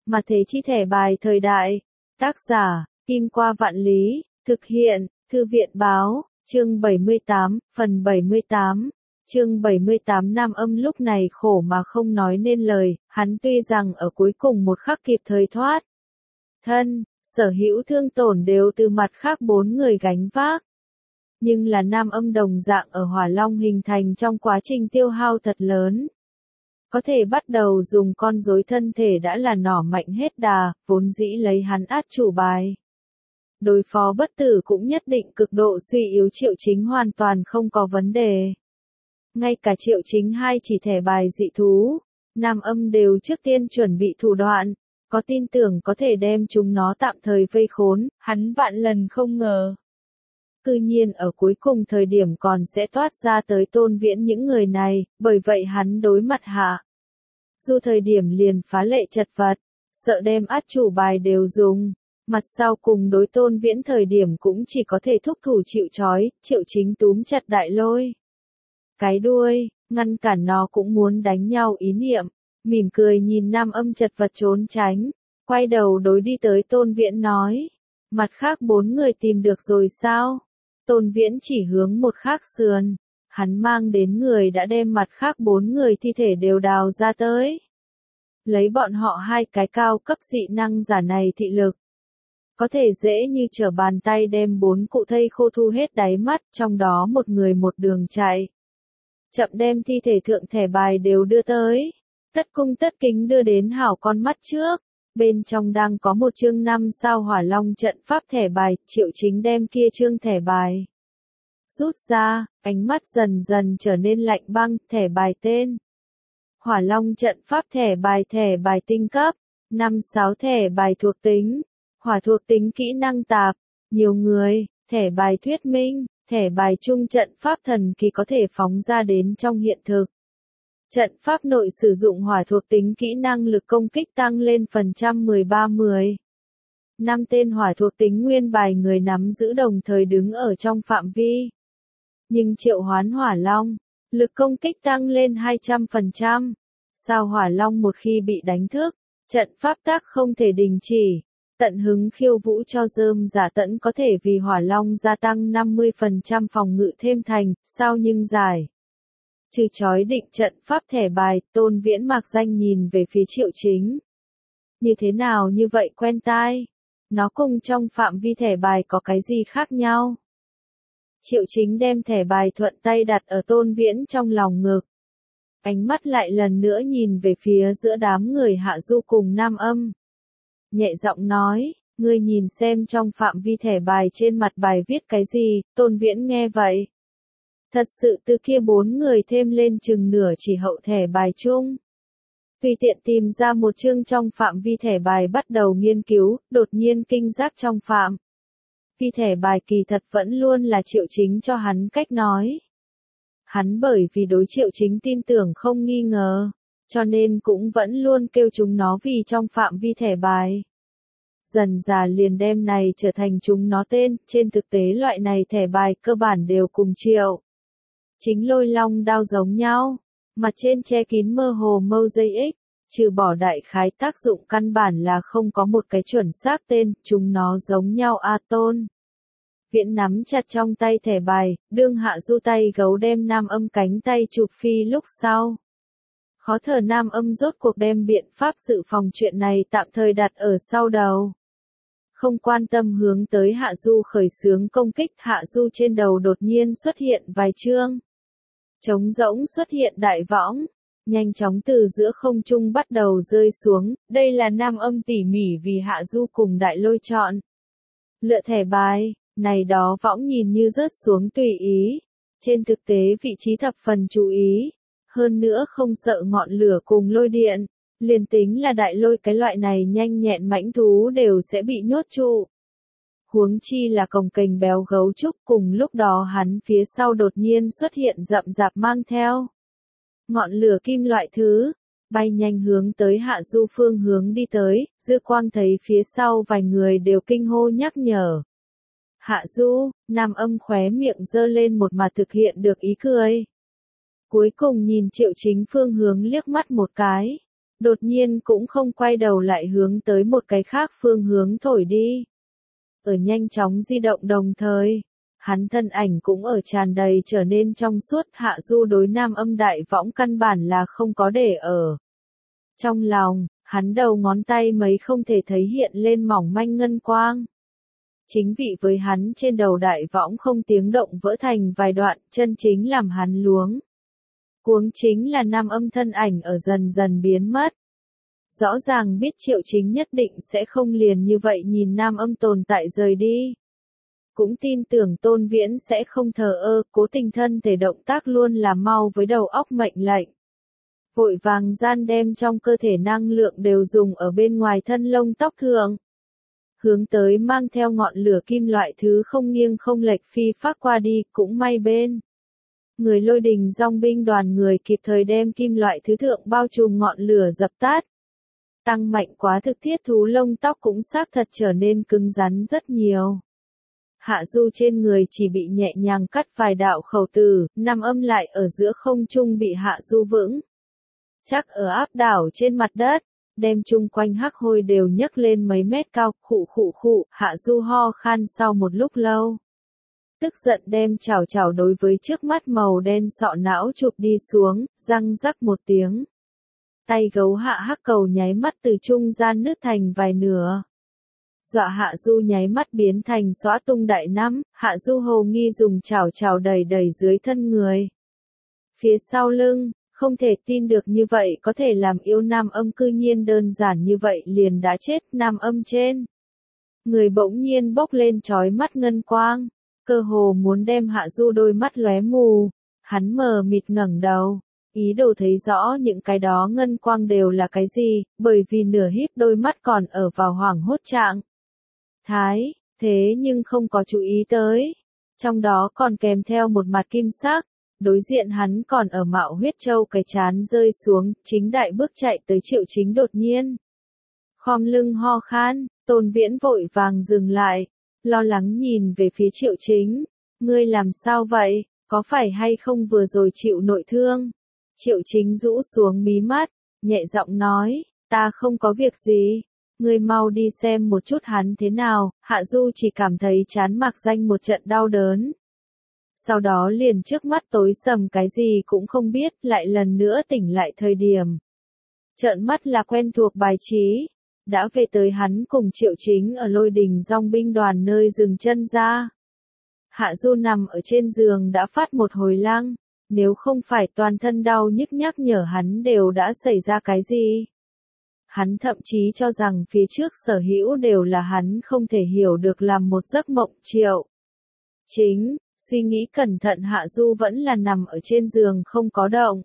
Mà thế chi thẻ bài thời đại. Tác giả, Kim Qua Vạn Lý, thực hiện, Thư viện Báo, chương 78, phần 78. Chương 78 Nam Âm lúc này khổ mà không nói nên lời, hắn tuy rằng ở cuối cùng một khắc kịp thời thoát thân, sở hữu thương tổn đều từ mặt khác 4 người gánh vác. Nhưng là Nam Âm đồng dạng ở Hỏa Long hình thành trong quá trình tiêu hao thật lớn. Có thể bắt đầu dùng con rối thân thể đã là nỏ mạnh hết đà, vốn dĩ lấy hắn át chủ bài. Đối phó bất tử cũng nhất định cực độ suy yếu Triệu Chính hoàn toàn không có vấn đề. Ngay cả Triệu Chính hai chỉ thẻ bài dị thú, Nam Âm đều trước tiên chuẩn bị thủ đoạn, có tin tưởng có thể đem chúng nó tạm thời vây khốn, hắn vạn lần không ngờ. Cư nhiên ở cuối cùng thời điểm còn sẽ toát ra tới Tôn Viễn những người này, bởi vậy hắn đối mặt Hạ Du thời điểm liền phá lệ chật vật, sợ đem át chủ bài đều dùng. Mặt sau cùng đối Tôn Viễn thời điểm cũng chỉ có thể thúc thủ chịu trói, Triệu Chính túm chặt đại lôi cái đuôi, ngăn cản nó cũng muốn đánh nhau ý niệm, mỉm cười nhìn Nam Âm chật vật trốn tránh, quay đầu đối đi tới Tôn Viễn nói, mặt khác 4 người tìm được rồi sao? Tôn Viễn chỉ hướng một khác sườn, hắn mang đến người đã đem mặt khác 4 người thi thể đều đào ra tới. Lấy bọn họ hai cái cao cấp dị năng giả này thị lực, có thể dễ như trở bàn tay đem 4 cụ thây khô thu hết đáy mắt, trong đó một người một đường chạy. Chậm đem thi thể thượng thẻ bài đều đưa tới, tất cung tất kính đưa đến hảo con mắt trước, bên trong đang có một chương 5 sao Hỏa Long trận pháp thẻ bài, Triệu Chính đem kia chương thẻ bài rút ra, ánh mắt dần dần trở nên lạnh băng, thẻ bài tên. Hỏa Long trận pháp thẻ bài tinh cấp, 5-6 thẻ bài thuộc tính, hỏa thuộc tính kỹ năng tạp, nhiều người, thẻ bài thuyết minh, thẻ bài chung trận pháp thần kỳ có thể phóng ra đến trong hiện thực. Trận pháp nội sử dụng hỏa thuộc tính kỹ năng lực công kích tăng lên phần trăm 13-10. 5 tên hỏa thuộc tính nguyên bài người nắm giữ đồng thời đứng ở trong phạm vi. Nhưng triệu hoán Hỏa Long, lực công kích tăng lên 200%. Sao Hỏa Long một khi bị đánh thức, trận pháp tác không thể đình chỉ. Tận hứng khiêu vũ cho rơm giả tẫn có thể vì Hỏa Long gia tăng 50% phòng ngự thêm thành, sao nhưng giải. Trừ chói định trận pháp thẻ bài, Tôn Viễn mạc danh nhìn về phía Triệu Chính. Như thế nào như vậy quen tai? Nó cùng trong phạm vi thẻ bài có cái gì khác nhau? Triệu Chính đem thẻ bài thuận tay đặt ở Tôn Viễn trong lòng ngực. Ánh mắt lại lần nữa nhìn về phía giữa đám người Hạ Du cùng Nam Âm. Nhẹ giọng nói, ngươi nhìn xem trong phạm vi thẻ bài trên mặt bài viết cái gì, Tôn Viễn nghe vậy. Thật sự từ kia 4 người thêm lên chừng nửa chỉ hậu thẻ bài chung. Tùy tiện tìm ra một chương trong phạm vi thẻ bài bắt đầu nghiên cứu, đột nhiên kinh giác trong phạm vi thẻ bài kỳ thật vẫn luôn là Triệu Chính cho hắn cách nói. Hắn bởi vì đối Triệu Chính tin tưởng không nghi ngờ, cho nên cũng vẫn luôn kêu chúng nó vì trong phạm vi thẻ bài. Dần dà liền đem này trở thành chúng nó tên, trên thực tế loại này thẻ bài cơ bản đều cùng Triệu Chính Lôi Long đao giống nhau, mặt trên che kín mơ hồ mosaic, trừ bỏ đại khái tác dụng căn bản là không có một cái chuẩn xác tên, chúng nó giống nhau a Tôn Viễn nắm chặt trong tay thẻ bài, đương Hạ Du tay gấu đem Nam Âm cánh tay chụp phi lúc sau. Khó thở Nam Âm rốt cuộc đem biện pháp dự phòng chuyện này tạm thời đặt ở sau đầu. Không quan tâm hướng tới Hạ Du khởi xướng công kích, Hạ Du trên đầu đột nhiên xuất hiện vài chương. Trống rỗng xuất hiện đại võng, nhanh chóng từ giữa không trung bắt đầu rơi xuống, đây là Nam Âm tỉ mỉ vì Hạ Du cùng đại lôi chọn. Lựa thẻ bài, này đó võng nhìn như rớt xuống tùy ý, trên thực tế vị trí thập phần chú ý, hơn nữa không sợ ngọn lửa cùng lôi điện, liền tính là đại lôi cái loại này nhanh nhẹn mãnh thú đều sẽ bị nhốt trụ. Huống chi là cồng kềnh béo gấu trúc, cùng lúc đó hắn phía sau đột nhiên xuất hiện rậm rạp mang theo ngọn lửa kim loại thứ, bay nhanh hướng tới Hạ Du phương hướng đi tới, dư quang thấy phía sau vài người đều kinh hô nhắc nhở. Hạ Du, Nam Âm khóe miệng giơ lên một mặt thực hiện được ý cười. Cuối cùng nhìn Triệu Chính phương hướng liếc mắt một cái, đột nhiên cũng không quay đầu lại hướng tới một cái khác phương hướng thổi đi. Ở nhanh chóng di động đồng thời, hắn thân ảnh cũng ở tràn đầy trở nên trong suốt. Hạ Du đối Nam Âm Đại Võng căn bản là không có để ở trong lòng, hắn đầu ngón tay mấy không thể thấy hiện lên mỏng manh ngân quang. Chính vị với hắn trên đầu đại võng không tiếng động vỡ thành vài đoạn, chân chính làm hắn luống cuống chính là Nam Âm thân ảnh ở dần dần biến mất. Rõ ràng biết Triệu Chính nhất định sẽ không liền như vậy nhìn Nam Âm tồn tại rời đi. Cũng tin tưởng Tôn Viễn sẽ không thờ ơ, cố tình thân thể động tác luôn là mau với đầu óc mệnh lệnh. Vội vàng gian đem trong cơ thể năng lượng đều dùng ở bên ngoài thân lông tóc thường. Hướng tới mang theo ngọn lửa kim loại thứ không nghiêng không lệch phi phác qua đi, cũng may bên. Người Lôi Đình dòng binh đoàn người kịp thời đem kim loại thứ thượng bao trùm ngọn lửa dập tắt. Tăng mạnh quá thực thiết thú lông tóc cũng xác thật trở nên cứng rắn rất nhiều. Hạ Du trên người chỉ bị nhẹ nhàng cắt vài đạo khẩu tử, Nam Âm lại ở giữa không trung bị Hạ Du vững chắc ở áp đảo trên mặt đất, đem chung quanh hắc hôi đều nhấc lên mấy mét cao. Khụ khụ khụ, Hạ Du ho khan sau một lúc lâu. Tức giận đem chảo chảo đối với trước mắt màu đen sọ não chụp đi xuống, răng rắc một tiếng. Tay gấu hạ hắc cầu nháy mắt từ trung gian nứt thành vài nửa. Dọa Hạ Du nháy mắt biến thành xóa tung đại nắm, Hạ Du hồ nghi dùng chảo chảo đẩy đẩy dưới thân người. Phía sau lưng, không thể tin được như vậy có thể làm yêu Nam Âm cư nhiên đơn giản như vậy liền đã chết. Nam Âm trên người bỗng nhiên bốc lên chói mắt ngân quang, cơ hồ muốn đem Hạ Du đôi mắt lóe mù. Hắn mờ mịt ngẩng đầu, ý đồ thấy rõ những cái đó ngân quang đều là cái gì, bởi vì nửa híp đôi mắt còn ở vào hoảng hốt trạng thái, thế nhưng không có chú ý tới. Trong đó còn kèm theo một mặt kim sắc, đối diện hắn còn ở mạo huyết châu, cái chán rơi xuống, chính đại bước chạy tới Triệu Chính đột nhiên khom lưng ho khan. Tôn Viễn vội vàng dừng lại, lo lắng nhìn về phía Triệu Chính. Ngươi làm sao vậy, có phải hay không vừa rồi chịu nội thương? Triệu Chính rũ xuống mí mắt, nhẹ giọng nói, ta không có việc gì. Ngươi mau đi xem một chút hắn thế nào. Hạ Du chỉ cảm thấy chán mạc danh một trận đau đớn. Sau đó liền trước mắt tối sầm, cái gì cũng không biết, lại lần nữa tỉnh lại thời điểm. Trợn mắt là quen thuộc bài trí. Đã về tới hắn cùng Triệu Chính ở Lôi Đình dòng binh đoàn nơi dừng chân ra. Hạ Du nằm ở trên giường đã phát một hồi lăng, nếu không phải toàn thân đau nhức nhắc nhở hắn đều đã xảy ra cái gì. Hắn thậm chí cho rằng phía trước sở hữu đều là hắn không thể hiểu được làm một giấc mộng. Triệu Chính, suy nghĩ cẩn thận Hạ Du vẫn là nằm ở trên giường không có động.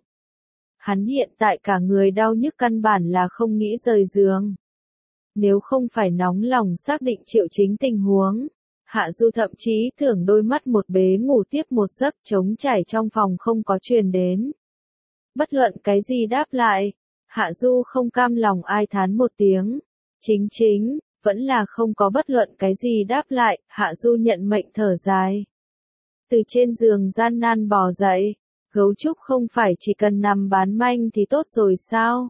Hắn hiện tại cả người đau nhức căn bản là không nghĩ rời giường. Nếu không phải nóng lòng xác định Triệu Chính tình huống, Hạ Du thậm chí tưởng đôi mắt một bế ngủ tiếp một giấc. Trống trải trong phòng không có truyền đến bất luận cái gì đáp lại. Hạ Du không cam lòng ai thán một tiếng. Chính, vẫn là không có bất luận cái gì đáp lại. Hạ Du nhận mệnh thở dài. Từ trên giường gian nan bò dậy. Gấu trúc không phải chỉ cần nằm bán manh thì tốt rồi sao?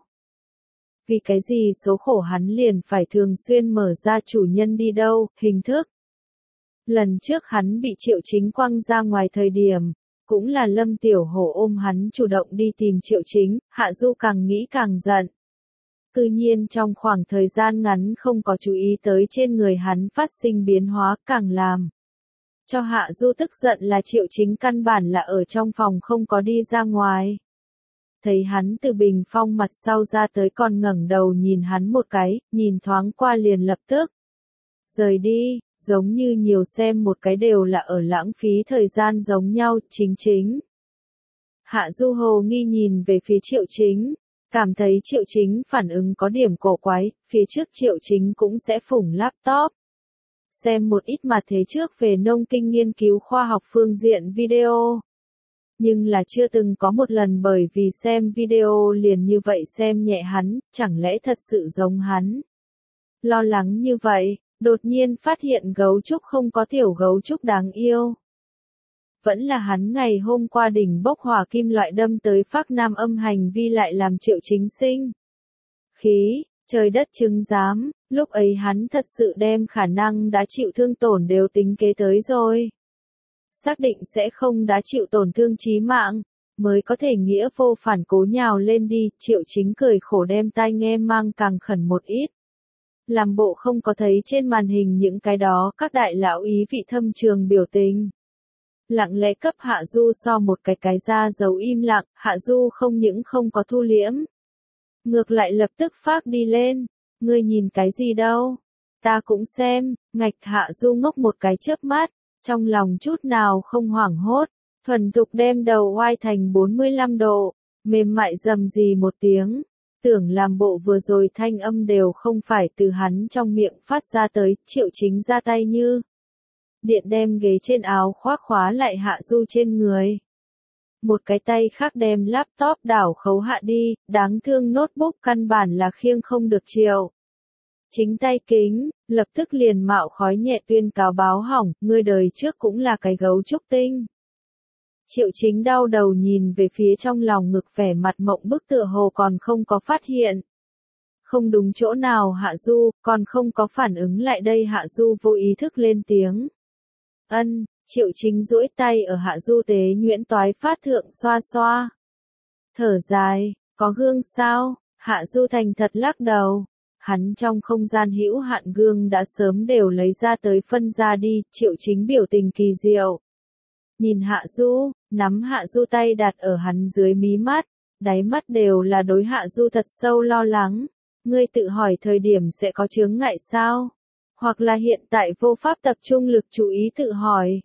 Vì cái gì số khổ hắn liền phải thường xuyên mở ra chủ nhân đi đâu, hình thức. Lần trước hắn bị Triệu Chính quăng ra ngoài thời điểm, cũng là Lâm Tiểu Hổ ôm hắn chủ động đi tìm Triệu Chính. Hạ Du càng nghĩ càng giận. Cư nhiên trong khoảng thời gian ngắn không có chú ý tới trên người hắn phát sinh biến hóa, càng làm cho Hạ Du tức giận là Triệu Chính căn bản là ở trong phòng không có đi ra ngoài. Thấy hắn từ bình phong mặt sau ra tới còn ngẩng đầu nhìn hắn một cái, nhìn thoáng qua liền lập tức rời đi, giống như nhiều xem một cái đều là ở lãng phí thời gian giống nhau. Chính. Hạ Du hồ nghi nhìn về phía Triệu Chính, cảm thấy Triệu Chính phản ứng có điểm cổ quái. Phía trước Triệu Chính cũng sẽ phủng laptop, xem một ít mà thế trước về nông kinh nghiên cứu khoa học phương diện video. Nhưng là chưa từng có một lần bởi vì xem video liền như vậy xem nhẹ hắn, chẳng lẽ thật sự giống hắn. Lo lắng như vậy, đột nhiên phát hiện gấu trúc không có tiểu gấu trúc đáng yêu. Vẫn là hắn ngày hôm qua đỉnh bốc hỏa kim loại đâm tới phác Nam Âm hành vi lại làm Triệu Chính sinh khí, trời đất chứng giám, lúc ấy hắn thật sự đem khả năng đã chịu thương tổn đều tính kế tới rồi. Xác định sẽ không đã chịu tổn thương chí mạng, mới có thể nghĩa vô phản cố nhào lên đi, Triệu Chính cười khổ đem tai nghe mang càng khẩn một ít. Làm bộ không có thấy trên màn hình những cái đó các đại lão ý vị thâm trường biểu tình. Lặng lẽ cấp Hạ Du so một cái ra dấu im lặng, Hạ Du không những không có thu liễm. Ngược lại lập tức phát đi lên, ngươi nhìn cái gì đâu, ta cũng xem, ngạch Hạ Du ngốc một cái chớp mắt, trong lòng chút nào không hoảng hốt, thuần thục đem đầu oai thành 45 độ, mềm mại rầm rì một tiếng, tưởng làm bộ vừa rồi thanh âm đều không phải từ hắn trong miệng phát ra tới, Triệu Chính ra tay như điện đem ghế trên áo khoác khóa lại Hạ Du trên người. Một cái tay khác đem laptop đảo khấu hạ đi, đáng thương notebook căn bản là khiêng không được Triệu Chính tay kính, lập tức liền mạo khói nhẹ tuyên cáo báo hỏng, ngươi đời trước cũng là cái gấu trúc tinh. Triệu Chính đau đầu nhìn về phía trong lòng ngực vẻ mặt mộng bức tựa hồ còn không có phát hiện. Không đúng chỗ nào Hạ Du, còn không có phản ứng lại đây Hạ Du vô ý thức lên tiếng. Ân, Triệu Chính duỗi tay ở Hạ Du tế nhuyễn toái phát thượng xoa xoa. Thở dài, có gương sao? Hạ Du thành thật lắc đầu. Hắn trong không gian hữu hạn gương đã sớm đều lấy ra tới phân ra đi, Triệu Chính biểu tình kỳ diệu. Nhìn Hạ Du, nắm Hạ Du tay đặt ở hắn dưới mí mắt, đáy mắt đều là đối Hạ Du thật sâu lo lắng. Ngươi tự hỏi thời điểm sẽ có chướng ngại sao? Hoặc là hiện tại vô pháp tập trung lực chú ý tự hỏi.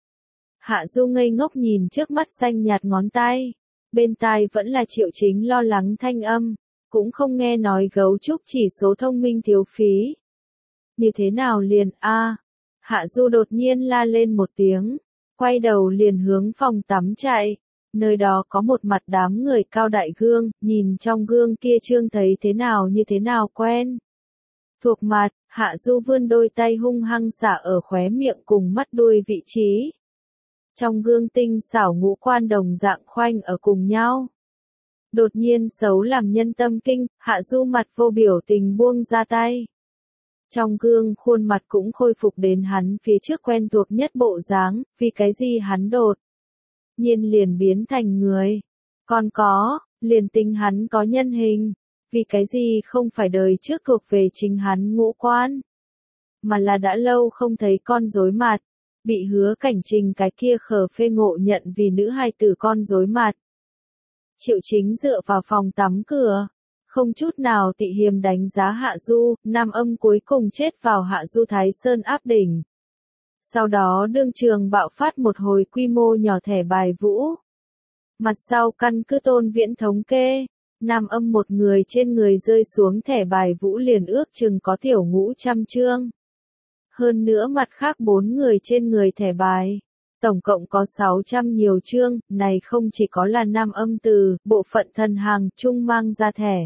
Hạ Du ngây ngốc nhìn trước mắt xanh nhạt ngón tay. Bên tai vẫn là Triệu Chính lo lắng thanh âm. Cũng không nghe nói gấu trúc chỉ số thông minh thiếu phí. Như thế nào liền Hạ Du đột nhiên la lên một tiếng. Quay đầu liền hướng phòng tắm chạy. Nơi đó có một mặt đám người cao đại gương, nhìn trong gương kia trương thấy thế nào như thế nào quen. Thuộc mặt, Hạ Du vươn đôi tay hung hăng xả ở khóe miệng cùng mắt đuôi vị trí. Trong gương tinh xảo ngũ quan đồng dạng khoanh ở cùng nhau. Đột nhiên xấu làm nhân tâm kinh, Hạ Du mặt vô biểu tình buông ra tay. Trong gương khuôn mặt cũng khôi phục đến hắn phía trước quen thuộc nhất bộ dáng, vì cái gì hắn đột nhiên liền biến thành người. Còn có, liền tính hắn có nhân hình, vì cái gì không phải đời trước thuộc về chính hắn ngũ quan, mà là đã lâu không thấy con rối mặt, bị Hứa Cảnh Trình cái kia khờ phê ngộ nhận vì nữ hài tử con rối mặt. Triệu Chính dựa vào phòng tắm cửa, không chút nào tị hiềm đánh giá Hạ Du, nam âm cuối cùng chết vào Hạ Du Thái Sơn áp đỉnh. Sau đó đương trường bạo phát một hồi quy mô nhỏ thẻ bài vũ. Mặt sau căn cứ Tôn Viễn thống kê, nam âm một người trên người rơi xuống thẻ bài vũ liền ước chừng có tiểu ngũ trăm chương. Hơn nữa mặt khác 4 người trên người thẻ bài. Tổng cộng có 600 nhiều chương, này không chỉ có là nam âm từ, bộ phận thần hàng chung mang ra thẻ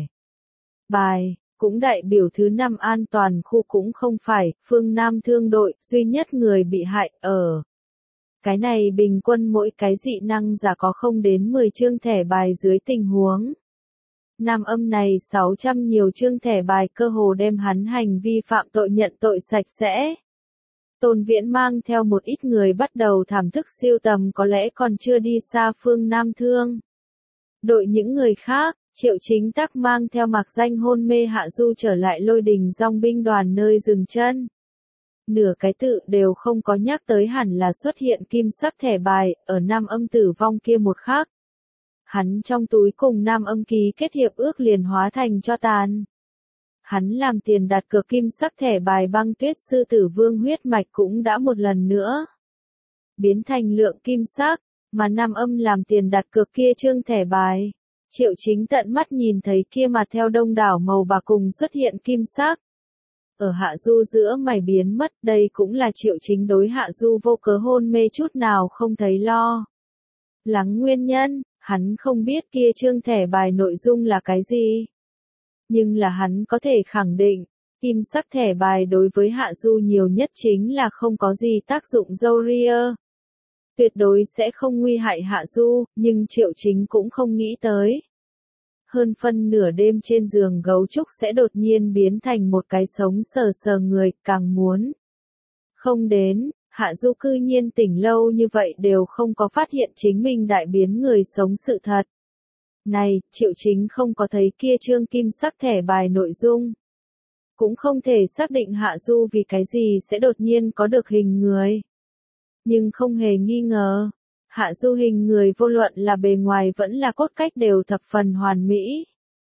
bài, cũng đại biểu thứ 5 an toàn khu cũng không phải, phương Nam thương đội, duy nhất người bị hại, ở. Cái này bình quân mỗi cái dị năng giả có không đến 10 chương thẻ bài dưới tình huống. Nam âm này 600 nhiều chương thẻ bài cơ hồ đem hắn hành vi phạm tội nhận tội sạch sẽ. Tôn Viễn mang theo một ít người bắt đầu thảm thức siêu tầm có lẽ còn chưa đi xa phương Nam thương. Đội những người khác, Triệu Chính tắc mang theo mặc danh hôn mê Hạ Du trở lại Lôi Đình dòng binh đoàn nơi dừng chân. Nửa cái tự đều không có nhắc tới hẳn là xuất hiện kim sắc thẻ bài, ở nam âm tử vong kia một khắc. Hắn trong túi cùng nam âm ký kết hiệp ước liền hóa thành cho tàn. Hắn làm tiền đặt cược kim sắc thẻ bài băng tuyết sư tử vương huyết mạch cũng đã một lần nữa biến thành lượng kim sắc, mà nam âm làm tiền đặt cược kia trương thẻ bài. Triệu Chính tận mắt nhìn thấy kia mà theo đông đảo màu bạc cùng xuất hiện kim sắc. Ở Hạ Du giữa mày biến mất, đây cũng là Triệu Chính đối Hạ Du vô cớ hôn mê chút nào không thấy lo lắng nguyên nhân, hắn không biết kia trương thẻ bài nội dung là cái gì. Nhưng là hắn có thể khẳng định, kim sắc thẻ bài đối với Hạ Du nhiều nhất chính là không có gì tác dụng dâu ria. Tuyệt đối sẽ không nguy hại Hạ Du, nhưng Triệu Chính cũng không nghĩ tới. hơn phân nửa đêm trên giường gấu trúc sẽ đột nhiên biến thành một cái sống sờ sờ người, càng muốn. Không đến, Hạ Du cư nhiên tỉnh lâu như vậy đều không có phát hiện chính mình đại biến người sống sự thật. Này, Triệu Chính không có thấy kia trương kim sắc thẻ bài nội dung. Cũng không thể xác định Hạ Du vì cái gì sẽ đột nhiên có được hình người. Nhưng không hề nghi ngờ, Hạ Du hình người vô luận là bề ngoài vẫn là cốt cách đều thập phần hoàn mỹ.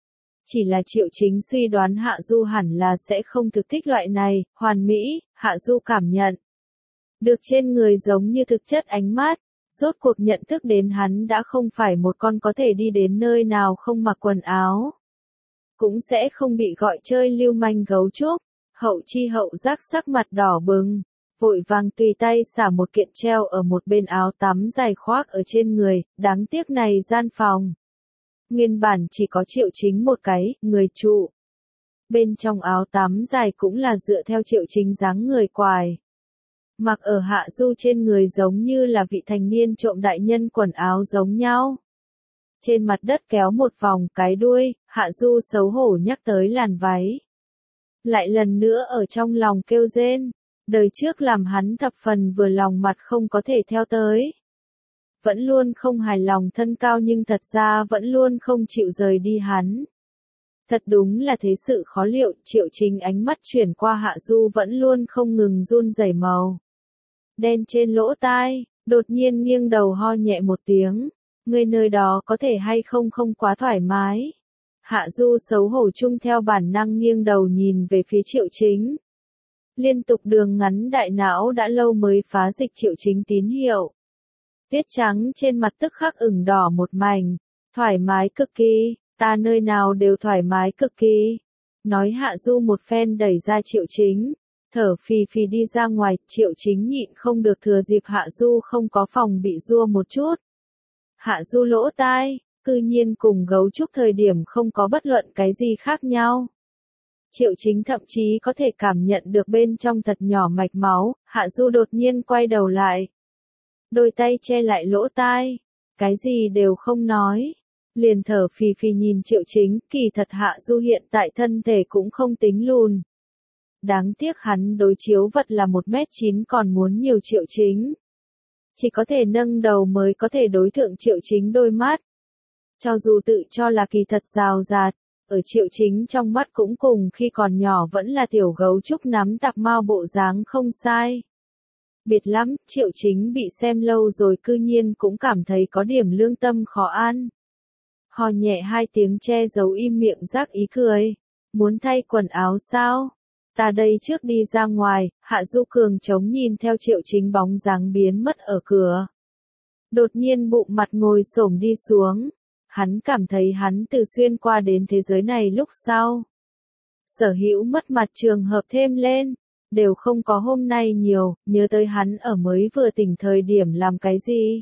Chỉ là Triệu Chính suy đoán Hạ Du hẳn là sẽ không thực thích loại này, hoàn mỹ, Hạ Du cảm nhận. Được trên người giống như thực chất ánh mắt, rốt cuộc nhận thức đến hắn đã không phải một con có thể đi đến nơi nào không mặc quần áo. Cũng sẽ không bị gọi chơi lưu manh gấu trúc, hậu chi hậu giác sắc mặt đỏ bừng, vội vàng tùy tay xả một kiện treo ở một bên áo tắm dài khoác ở trên người, đáng tiếc này gian phòng. Nguyên bản chỉ có Triệu Chính một cái, người trụ. Bên trong áo tắm dài cũng là dựa theo Triệu Chính dáng người quài. Mặc ở Hạ Du trên người giống như là vị thành niên trộm đại nhân quần áo giống nhau. Trên mặt đất kéo một vòng cái đuôi, Hạ Du xấu hổ nhắc tới làn váy. Lại lần nữa ở trong lòng kêu rên, đời trước làm hắn thập phần vừa lòng mặt không có thể theo tới. Vẫn luôn không hài lòng thân cao nhưng thật ra vẫn luôn không chịu rời đi hắn. Thật đúng là thế sự khó liệu, Triệu Chính ánh mắt chuyển qua Hạ Du vẫn luôn không ngừng run rẩy màu đen trên lỗ tai, đột nhiên nghiêng đầu ho nhẹ một tiếng, người nơi đó có thể hay không không quá thoải mái. Hạ Du xấu hổ chung theo bản năng nghiêng đầu nhìn về phía Triệu Chính. Liên tục đường ngắn đại não đã lâu mới phá dịch Triệu Chính tín hiệu. Tiết trắng trên mặt tức khắc ửng đỏ một mảnh, thoải mái cực kỳ, ta nơi nào đều thoải mái cực kỳ. Nói Hạ Du một phen đẩy ra Triệu Chính, thở phì phì đi ra ngoài, Triệu Chính nhịn không được thừa dịp Hạ Du không có phòng bị rua một chút. Hạ Du lỗ tai, cư nhiên cùng gấu trúc thời điểm không có bất luận cái gì khác nhau. Triệu Chính thậm chí có thể cảm nhận được bên trong thật nhỏ mạch máu, Hạ Du đột nhiên quay đầu lại. Đôi tay che lại lỗ tai, cái gì đều không nói. Liền thở phì phì nhìn Triệu Chính, kỳ thật Hạ Du hiện tại thân thể cũng không tính lùn. Đáng tiếc hắn đối chiếu vật là 1m9 còn muốn nhiều Triệu Chính. Chỉ có thể nâng đầu mới có thể đối thượng Triệu Chính đôi mắt. Cho dù tự cho là kỳ thật rào rạt, ở Triệu Chính trong mắt cũng cùng khi còn nhỏ vẫn là tiểu gấu trúc nắm tạc mao bộ dáng không sai. Biệt lắm, Triệu Chính bị xem lâu rồi cư nhiên cũng cảm thấy có điểm lương tâm khó an. Hò nhẹ hai tiếng che giấu im miệng rác ý cười. Muốn thay quần áo sao? Ta đây trước đi ra ngoài, Hạ Du cường chống nhìn theo Triệu Chính bóng dáng biến mất ở cửa. Đột nhiên bụng mặt ngồi xổm đi xuống. Hắn cảm thấy hắn từ xuyên qua đến thế giới này lúc sau. Sở hữu mất mặt trường hợp thêm lên, đều không có hôm nay nhiều, nhớ tới hắn ở mới vừa tỉnh thời điểm làm cái gì.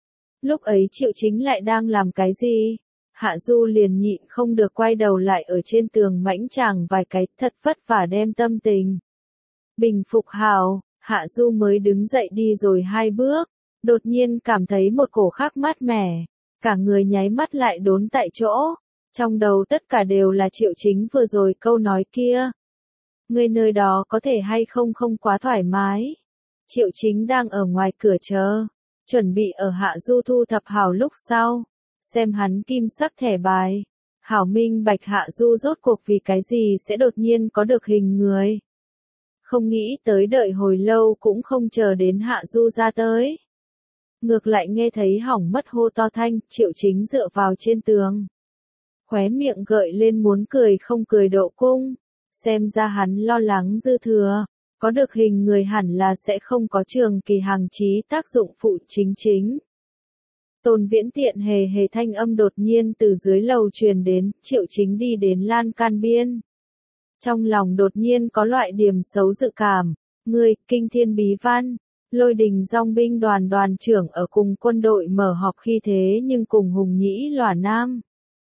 Lúc ấy Triệu Chính lại đang làm cái gì? Hạ Du liền nhịn không được quay đầu lại ở trên tường mãnh chàng vài cái, thật vất vả đem tâm tình. Bình phục hào, Hạ Du mới đứng dậy đi rồi 2 bước, đột nhiên cảm thấy một cổ khác mát mẻ, cả người nháy mắt lại đốn tại chỗ, trong đầu tất cả đều là Triệu Chính vừa rồi câu nói kia. Người nơi đó có thể hay không không quá thoải mái. Triệu Chính đang ở ngoài cửa chờ, chuẩn bị ở Hạ Du thu thập hào lúc sau. Xem hắn kim sắc thẻ bài. Hảo minh bạch Hạ Du rốt cuộc vì cái gì sẽ đột nhiên có được hình người. Không nghĩ tới đợi hồi lâu cũng không chờ đến Hạ Du ra tới. Ngược lại nghe thấy hỏng mất hô to thanh, Triệu Chính dựa vào trên tường. Khóe miệng gợi lên muốn cười không cười độ cung. Xem ra hắn lo lắng dư thừa. Có được hình người hẳn là sẽ không có trường kỳ hàng chí tác dụng phụ chính. Tôn Viễn Tiện hề hề thanh âm đột nhiên từ dưới lầu truyền đến, Triệu Chính đi đến lan can biên. Trong lòng đột nhiên có loại điểm xấu dự cảm, người, kinh thiên bí văn, Lôi Đình dòng binh đoàn đoàn trưởng ở cùng quân đội mở họp khi thế nhưng cùng Hùng Nhĩ Lòa Nam.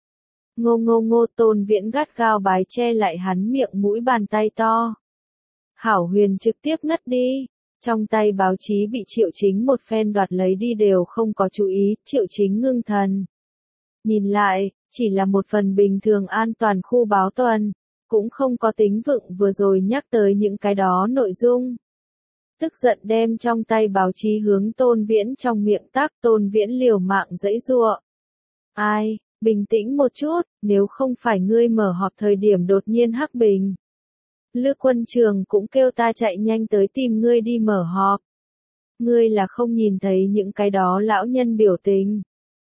Ngô Tôn Viễn gắt gao bái che lại hắn miệng mũi bàn tay to. Hảo Huyền trực tiếp ngất đi. Trong tay báo chí bị Triệu Chính một phen đoạt lấy đi đều không có chú ý, Triệu Chính ngưng thần. Nhìn lại, chỉ là một phần bình thường an toàn khu báo tuần, cũng không có tính vựng vừa rồi nhắc tới những cái đó nội dung. Tức giận đem trong tay báo chí hướng Tôn Viễn trong miệng tắc, Tôn Viễn liều mạng giãy giụa. Ai, bình tĩnh một chút, nếu không phải ngươi mở họp thời điểm đột nhiên hắc bình. Lư Quân Trường cũng kêu ta chạy nhanh tới tìm ngươi đi mở họp. Ngươi là không nhìn thấy những cái đó lão nhân biểu tình.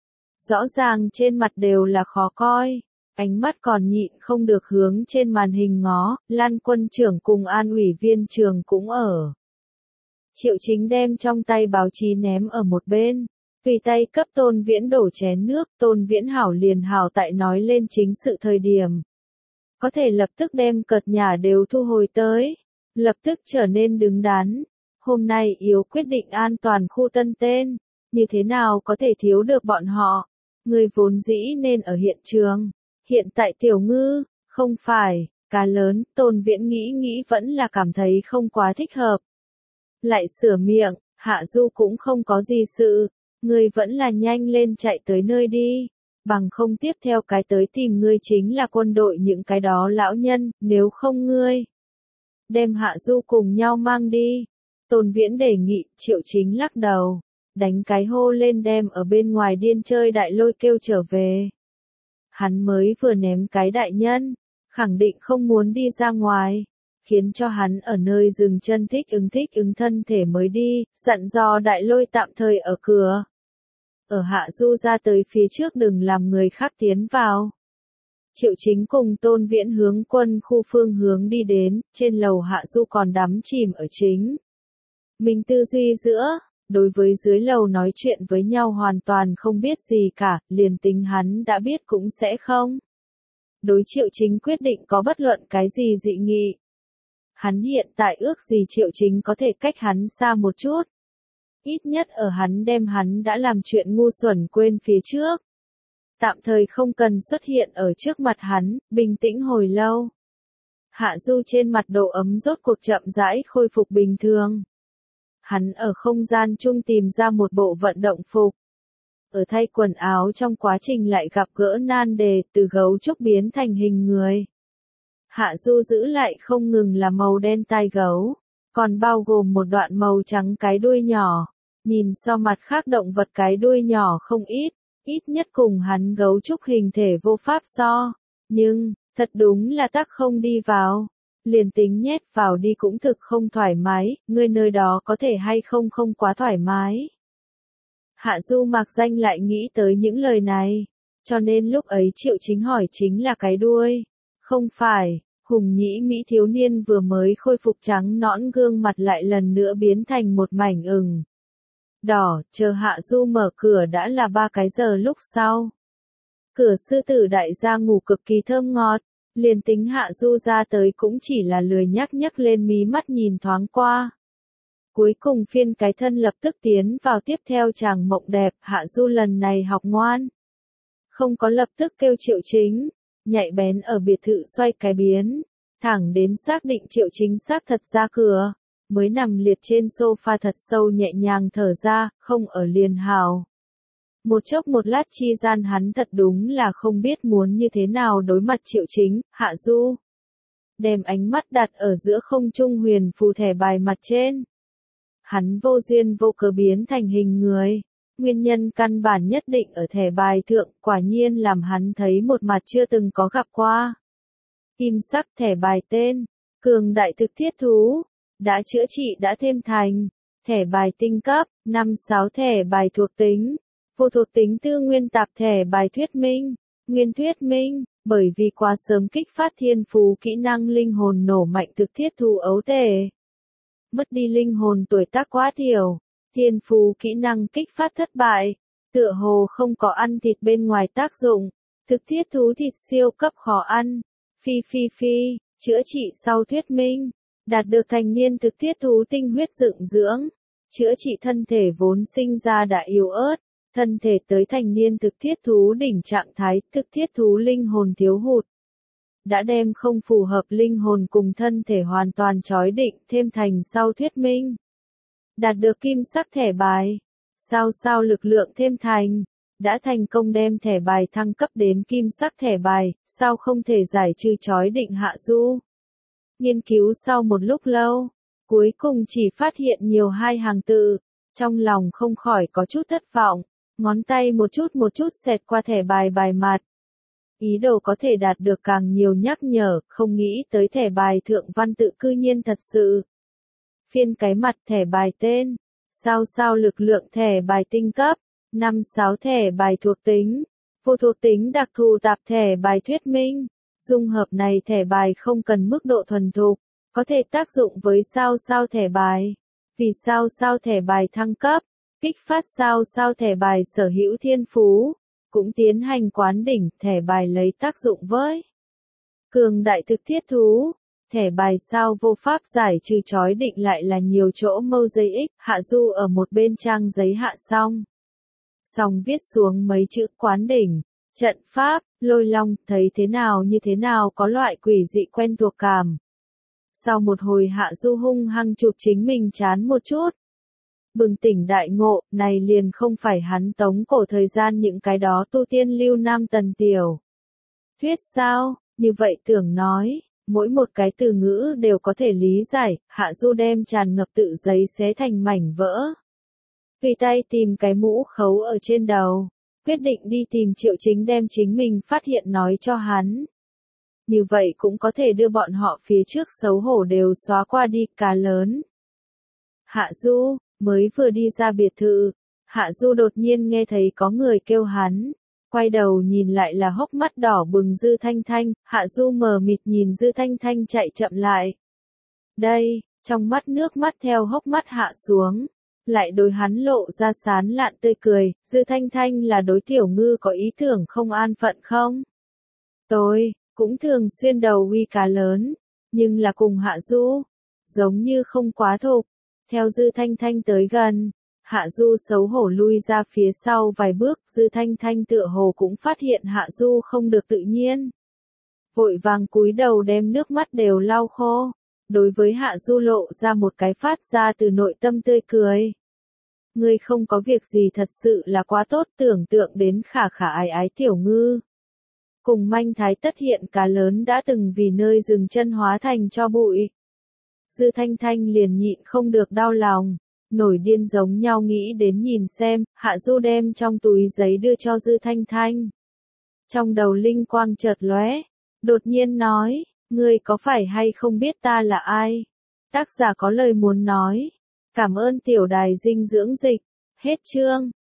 Rõ ràng trên mặt đều là khó coi, ánh mắt còn nhịn không được hướng trên màn hình ngó, Lan Quân Trưởng cùng An ủy viên trường cũng ở. Triệu Chính đem trong tay báo chí ném ở một bên, tùy tay cấp Tôn Viễn đổ chén nước, Tôn Viễn hảo liền hảo tại nói lên chính sự thời điểm. Có thể lập tức đem cợt nhả đều thu hồi tới, lập tức trở nên đứng đắn. Hôm nay yếu quyết định an toàn khu tân tên, như thế nào có thể thiếu được bọn họ. Người vốn dĩ nên ở hiện trường, hiện tại Tiểu Ngư, không phải, cá lớn, Tôn Viễn nghĩ vẫn là cảm thấy không quá thích hợp. Lại sửa miệng, Hạ Du cũng không có gì sự, ngươi vẫn là nhanh lên chạy tới nơi đi, bằng không tiếp theo cái tới tìm ngươi chính là quân đội những cái đó lão nhân, nếu không ngươi đem Hạ Du cùng nhau mang đi. Tôn Viễn đề nghị, Triệu Chính lắc đầu, đánh cái hô lên đem ở bên ngoài điên chơi đại lôi kêu trở về. Hắn mới vừa ném cái đại nhân, khẳng định không muốn đi ra ngoài, khiến cho hắn ở nơi dừng chân thích ứng thân thể mới đi, dặn dò đại lôi tạm thời ở cửa. Ở Hạ Du ra tới phía trước đừng làm người khác tiến vào. Triệu Chính cùng Tôn Viễn hướng quân khu phương hướng đi đến, trên lầu Hạ Du còn đắm chìm ở chính mình tư duy giữa, đối với dưới lầu nói chuyện với nhau hoàn toàn không biết gì cả, liền tính hắn đã biết cũng sẽ không. Đối Triệu Chính quyết định có bất luận cái gì dị nghị. Hắn hiện tại ước gì Triệu Chính có thể cách hắn xa một chút. Ít nhất ở hắn đem hắn đã làm chuyện ngu xuẩn quên phía trước. Tạm thời không cần xuất hiện ở trước mặt hắn, bình tĩnh hồi lâu. Hạ Du trên mặt độ ấm rốt cuộc chậm rãi khôi phục bình thường. Hắn ở không gian chung tìm ra một bộ vận động phục. Ở thay quần áo trong quá trình lại gặp gỡ nan đề từ gấu trúc biến thành hình người. Hạ Du giữ lại không ngừng là màu đen tai gấu, còn bao gồm một đoạn màu trắng cái đuôi nhỏ. Nhìn so mặt khác động vật cái đuôi nhỏ không ít nhất cùng hắn gấu trúc hình thể vô pháp so. Nhưng, thật đúng là tắc không đi vào. Liền tính nhét vào đi cũng thực không thoải mái, ngươi nơi đó có thể hay không không quá thoải mái. Hạ Du mạc danh lại nghĩ tới những lời này, cho nên lúc ấy Triệu Chính hỏi chính là cái đuôi. Không phải, Hùng Nhĩ Mỹ thiếu niên vừa mới khôi phục trắng nõn gương mặt lại lần nữa biến thành một mảnh ửng đỏ, chờ Hạ Du mở cửa đã là 3 cái giờ lúc sau. Cửa sư tử đại gia ngủ cực kỳ thơm ngọt, liền tính Hạ Du ra tới cũng chỉ là lười nhắc lên mí mắt nhìn thoáng qua. Cuối cùng phiên cái thân lập tức tiến vào tiếp theo chàng mộng đẹp, Hạ Du lần này học ngoan. Không có lập tức kêu Triệu Chính, nhạy bén ở biệt thự xoay cái biến, thẳng đến xác định Triệu Chính xác thật ra cửa, mới nằm liệt trên sofa thật sâu nhẹ nhàng thở ra, không ở liền hào. Một chốc một lát chi gian hắn thật đúng là không biết muốn như thế nào đối mặt Triệu Chính, Hạ Du. Đem ánh mắt đặt ở giữa không trung huyền phù thẻ bài mặt trên. Hắn vô duyên vô cớ biến thành hình người. Nguyên nhân căn bản nhất định ở thẻ bài thượng, quả nhiên làm hắn thấy một mặt chưa từng có gặp qua. Kim sắc thẻ bài tên, cường đại thực thiết thú, đã chữa trị đã thêm thành, thẻ bài tinh cấp, 5-6 thẻ bài thuộc tính, vô thuộc tính tư nguyên tạp thẻ bài thuyết minh, nguyên thuyết minh, bởi vì quá sớm kích phát thiên phú kỹ năng linh hồn nổ mạnh thực thiết thú ấu tể. Mất đi linh hồn tuổi tác quá thiểu. Thiên phú kỹ năng kích phát thất bại, tựa hồ không có ăn thịt bên ngoài tác dụng, thực thiết thú thịt siêu cấp khó ăn, phi, chữa trị sau thuyết minh, đạt được thành niên thực thiết thú tinh huyết dựng dưỡng, chữa trị thân thể vốn sinh ra đã yếu ớt, thân thể tới thành niên thực thiết thú đỉnh trạng thái, thực thiết thú linh hồn thiếu hụt. Đã đem không phù hợp linh hồn cùng thân thể hoàn toàn trói định thêm thành sau thuyết minh. Đạt được kim sắc thẻ bài. Sao lực lượng thêm thành. đã thành công đem thẻ bài thăng cấp đến kim sắc thẻ bài, sao không thể giải trừ chói định Hạ Du. Nghiên cứu sau một lúc lâu, cuối cùng chỉ phát hiện nhiều hai hàng tự, trong lòng không khỏi có chút thất vọng, ngón tay một chút xẹt qua thẻ bài bài mặt. Ý đồ có thể đạt được càng nhiều nhắc nhở, không nghĩ tới thẻ bài thượng văn tự cư nhiên thật sự. Phiên cái mặt thẻ bài tên, sao lực lượng thẻ bài tinh cấp, 5-6 thẻ bài thuộc tính, vô thuộc tính đặc thù tạp thẻ bài thuyết minh. Dung hợp này thẻ bài không cần mức độ thuần thục, có thể tác dụng với sao thẻ bài. Vì sao thẻ bài thăng cấp, kích phát sao thẻ bài sở hữu thiên phú, cũng tiến hành quán đỉnh thẻ bài lấy tác dụng với cường đại thực thiết thú. Thẻ bài sao vô pháp giải trừ chói định lại là nhiều chỗ mosaic, Hạ Du ở một bên trang giấy hạ xong viết xuống mấy chữ quán đỉnh, trận pháp, lôi long, thấy thế nào có loại quỷ dị quen thuộc cảm. Sau một hồi Hạ Du hung hăng chụp chính mình chán một chút. Bừng tỉnh đại ngộ, này liền không phải hắn tống cổ thời gian những cái đó tu tiên lưu nam tần tiểu thuyết sao, như vậy tưởng nói, mỗi một cái từ ngữ đều có thể lý giải, Hạ Du đem tràn ngập tự giấy xé thành mảnh vỡ. Tùy tay tìm cái mũ khấu ở trên đầu, quyết định đi tìm Triệu Chính đem chính mình phát hiện nói cho hắn. Như vậy cũng có thể đưa bọn họ phía trước xấu hổ đều xóa qua đi, cá lớn. Hạ Du, mới vừa đi ra biệt thự, Hạ Du đột nhiên nghe thấy có người kêu hắn. Quay đầu nhìn lại là hốc mắt đỏ bừng Dư Thanh Thanh, Hạ Du mờ mịt nhìn Dư Thanh Thanh chạy chậm lại. Đây, trong mắt nước mắt theo hốc mắt hạ xuống, lại đối hắn lộ ra sán lạn tươi cười, Dư Thanh Thanh là đối Tiểu Ngư có ý tưởng không an phận không? Tôi, cũng thường xuyên đầu uy cá lớn, nhưng là cùng Hạ Du, giống như không quá thục. Theo Dư Thanh Thanh tới gần, Hạ Du xấu hổ lui ra phía sau vài bước, Dư Thanh Thanh tựa hồ cũng phát hiện Hạ Du không được tự nhiên. Vội vàng cúi đầu đem nước mắt đều lau khô, đối với Hạ Du lộ ra một cái phát ra từ nội tâm tươi cười. Ngươi không có việc gì thật sự là quá tốt, tưởng tượng đến khả ái Tiểu Ngư. Cùng manh thái tất hiện cá lớn đã từng vì nơi dừng chân hóa thành cho bụi. Dư Thanh Thanh liền nhịn không được đau lòng, nổi điên giống nhau nghĩ đến nhìn xem, Hạ Du đem trong túi giấy đưa cho Dư Thanh Thanh. Trong đầu linh quang chợt lóe, đột nhiên nói, ngươi có phải hay không biết ta là ai? Tác giả có lời muốn nói. Cảm ơn tiểu đài dinh dưỡng dịch. Hết chương.